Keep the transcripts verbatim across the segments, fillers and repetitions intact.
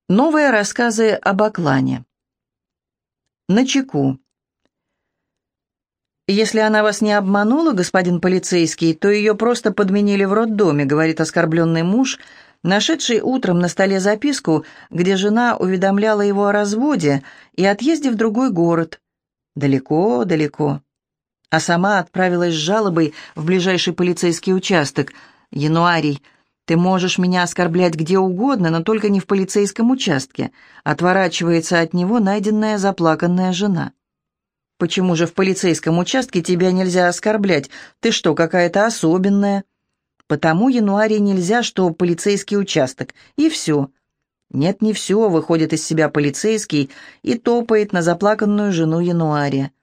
Новые рассказы об Баклане. Начеку. «Если она вас не обманула, господин полицейский, то ее просто подменили в роддоме», говорит оскорбленный муж, нашедший утром на столе записку, где жена уведомляла его о разводе и отъезде в другой город. Далеко-далеко. А сама отправилась с жалобой в ближайший полицейский участок. «Януарий, ты можешь меня оскорблять где угодно, но только не в полицейском участке», отворачивается от него найденная заплаканная жена. «Почему же в полицейском участке тебя нельзя оскорблять? Ты что, какая-то особенная?» «Потому, Януарий, нельзя, что полицейский участок. И все». «Нет, не все», — выходит из себя полицейский и топает на заплаканную жену Януария.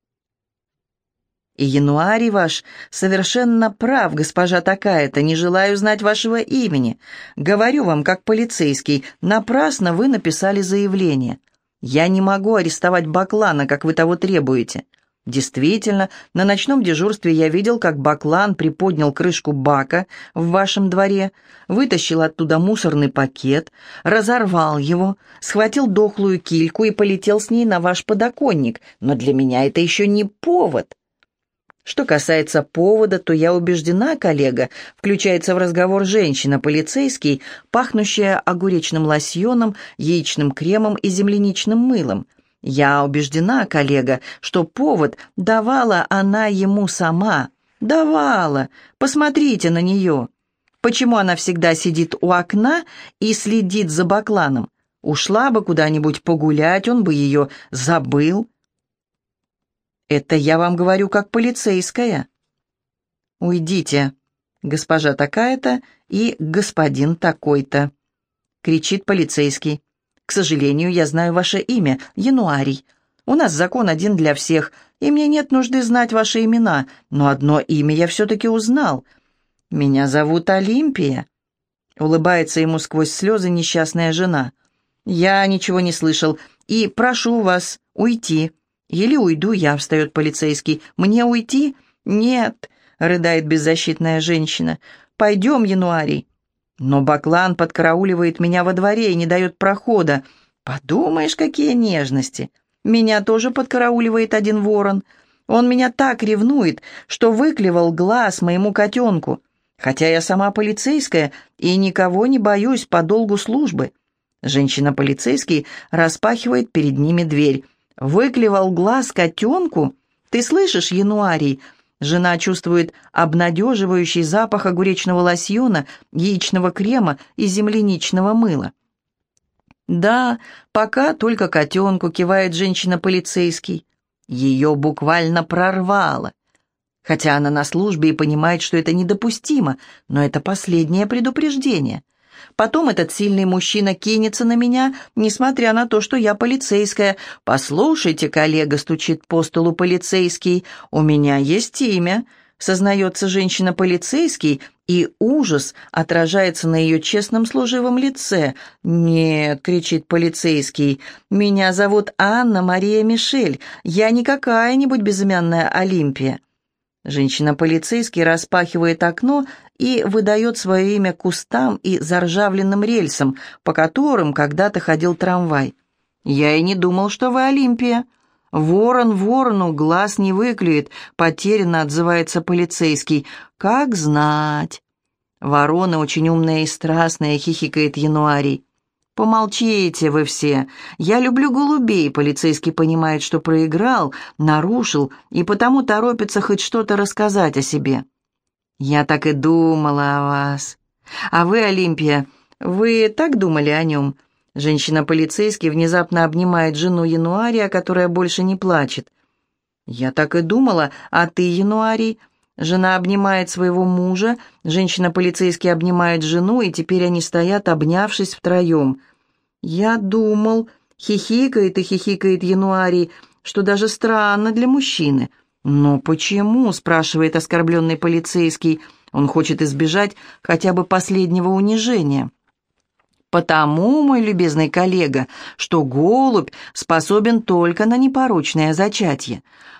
«И Януарий ваш совершенно прав, госпожа такая-то, не желаю знать вашего имени. Говорю вам, как полицейский, напрасно вы написали заявление. Я не могу арестовать Баклана, как вы того требуете». Действительно, на ночном дежурстве я видел, как Баклан приподнял крышку бака в вашем дворе, вытащил оттуда мусорный пакет, разорвал его, схватил дохлую кильку и полетел с ней на ваш подоконник. Но для меня это еще не повод. Что касается повода, то я убеждена, коллега, включается в разговор женщина-полицейский, пахнущая огуречным лосьоном, яичным кремом и земляничным мылом. Я убеждена, коллега, что повод давала она ему сама. Давала. Посмотрите на нее. Почему она всегда сидит у окна и следит за Бакланом? Ушла бы куда-нибудь погулять, он бы ее забыл. Это я вам говорю как полицейская. «Уйдите, госпожа такая-то и господин такой-то», кричит полицейский. «К сожалению, я знаю ваше имя, Януарий. У нас закон один для всех, и мне нет нужды знать ваши имена, но одно имя я все-таки узнал. Меня зовут Олимпия», улыбается ему сквозь слезы несчастная жена. «Я ничего не слышал, и прошу вас уйти». «Или уйду я», — встает полицейский. «Мне уйти?» «Нет», — рыдает беззащитная женщина. «Пойдем, Януарий». «Но Баклан подкарауливает меня во дворе и не дает прохода». «Подумаешь, какие нежности! Меня тоже подкарауливает один ворон. Он меня так ревнует, что выклевал глаз моему котенку. Хотя я сама полицейская и никого не боюсь по долгу службы». Женщина-полицейский распахивает перед ними дверь. «Выклевал глаз котенку? Ты слышишь, Януарий?» Жена чувствует обнадеживающий запах огуречного лосьона, яичного крема и земляничного мыла. «Да, пока только котенку», — кивает женщина-полицейский. Ее буквально прорвало. Хотя она на службе и понимает, что это недопустимо, но это последнее предупреждение. Потом этот сильный мужчина кинется на меня, несмотря на то, что я полицейская. «Послушайте, коллега», — стучит по столу полицейский, — «у меня есть имя», — сознается женщина-полицейский, и ужас отражается на ее честном служивом лице. «Нет», — кричит полицейский, — «меня зовут Анна-Мария Мишель, я не какая-нибудь безымянная Олимпия». Женщина-полицейский распахивает окно и выдает свое имя кустам и заржавленным рельсам, по которым когда-то ходил трамвай. «Я и не думал, что вы Олимпия». «Ворон ворону глаз не выклюет», — потерянно отзывается полицейский. «Как знать». «Ворона очень умная и страстная», — хихикает Януарий. «Помолчите вы все. Я люблю голубей». Полицейский понимает, что проиграл, нарушил, и потому торопится хоть что-то рассказать о себе. «Я так и думала о вас. А вы, Олимпия, вы так думали о нем?» Женщина-полицейский внезапно обнимает жену Януария, которая больше не плачет. «Я так и думала, а ты, Януарий?» Жена обнимает своего мужа, женщина-полицейский обнимает жену, и теперь они стоят, обнявшись втроем. «Я думал», — хихикает и хихикает Януарий, — «что даже странно для мужчины». «Но почему?» — спрашивает оскорбленный полицейский. Он хочет избежать хотя бы последнего унижения. «Потому, мой любезный коллега, что голубь способен только на непорочное зачатие.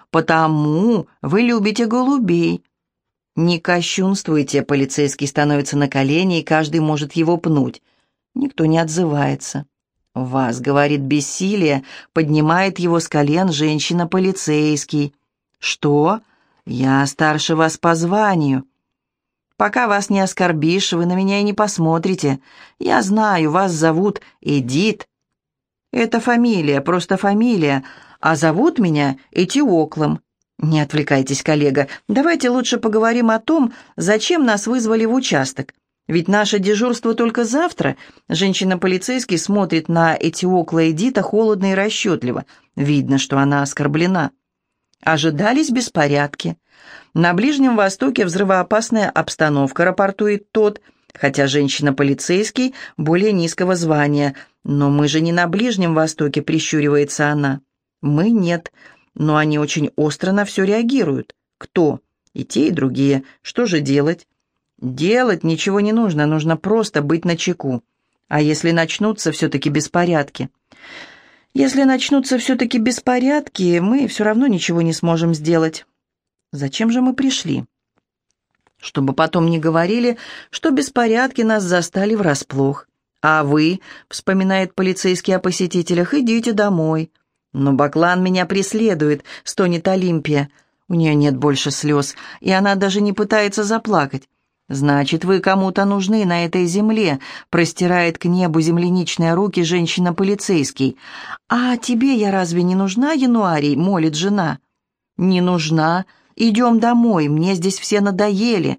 Потому вы любите голубей». «Не кощунствуйте», — полицейский становится на колени, и каждый может его пнуть. Никто не отзывается. «Вас, — говорит, — бессилие поднимает его с колен женщина-полицейский». «Что? Я старше вас по званию». «Пока вас не оскорбишь, вы на меня и не посмотрите. Я знаю, вас зовут Эдит». «Это фамилия, просто фамилия, а зовут меня Этиоклом». «Не отвлекайтесь, коллега. Давайте лучше поговорим о том, зачем нас вызвали в участок. Ведь наше дежурство только завтра». Женщина-полицейский смотрит на Этиокла Эдита холодно и расчетливо. Видно, что она оскорблена. «Ожидались беспорядки. На Ближнем Востоке взрывоопасная обстановка», — рапортует тот, хотя женщина-полицейский более низкого звания. «Но мы же не на Ближнем Востоке», — прищуривается она. «Мы нет, но они очень остро на все реагируют». «Кто?» «И те, и другие. Что же делать?» «Делать ничего не нужно, нужно просто быть начеку. А если начнутся все-таки беспорядки?» «Если начнутся все-таки беспорядки, мы все равно ничего не сможем сделать». «Зачем же мы пришли?» «Чтобы потом не говорили, что беспорядки нас застали врасплох. А вы, — вспоминает полицейский о посетителях, — идите домой». «Но Баклан меня преследует», — стонет Олимпия. У нее нет больше слез, и она даже не пытается заплакать. «Значит, вы кому-то нужны на этой земле», — простирает к небу земляничные руки женщина-полицейский. «А тебе я разве не нужна, Януарий?» — молит жена. «Не нужна. Идем домой, мне здесь все надоели».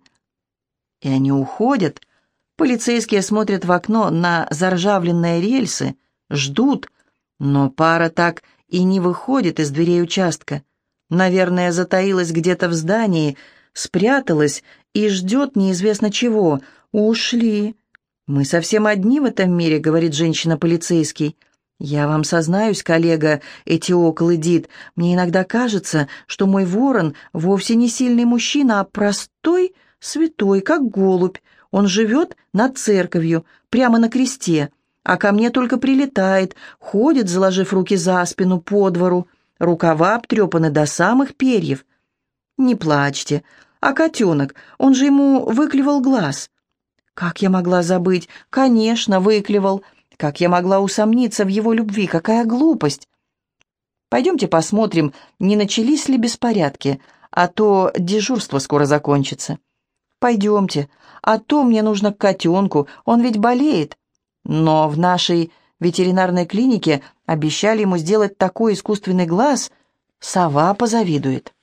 И они уходят. Полицейские смотрят в окно на заржавленные рельсы, ждут, но пара так и не выходит из дверей участка. Наверное, затаилась где-то в здании, спряталась и ждет неизвестно чего. «Ушли». «Мы совсем одни в этом мире», — говорит женщина-полицейский. «Я вам сознаюсь, коллега Этиокл Эдит, мне иногда кажется, что мой ворон вовсе не сильный мужчина, а простой, святой, как голубь. Он живет над церковью, прямо на кресте, а ко мне только прилетает, ходит, заложив руки за спину по двору, рукава обтрепаны до самых перьев». «Не плачьте. А котенок, он же ему выклевал глаз». «Как я могла забыть? Конечно, выклевал. Как я могла усомниться в его любви? Какая глупость!» «Пойдемте посмотрим, не начались ли беспорядки, а то дежурство скоро закончится». «Пойдемте, а то мне нужно к котенку, он ведь болеет». «Но в нашей ветеринарной клинике обещали ему сделать такой искусственный глаз, сова позавидует».